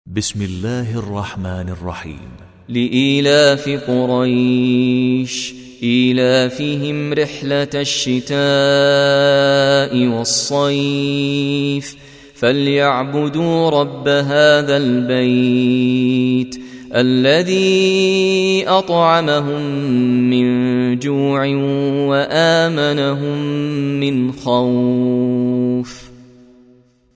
بسم الله الرحمن الرحيم. لإيلاف قريش إيلافهم رحلة الشتاء والصيف فليعبدوا رب هذا البيت الذي أطعمهم من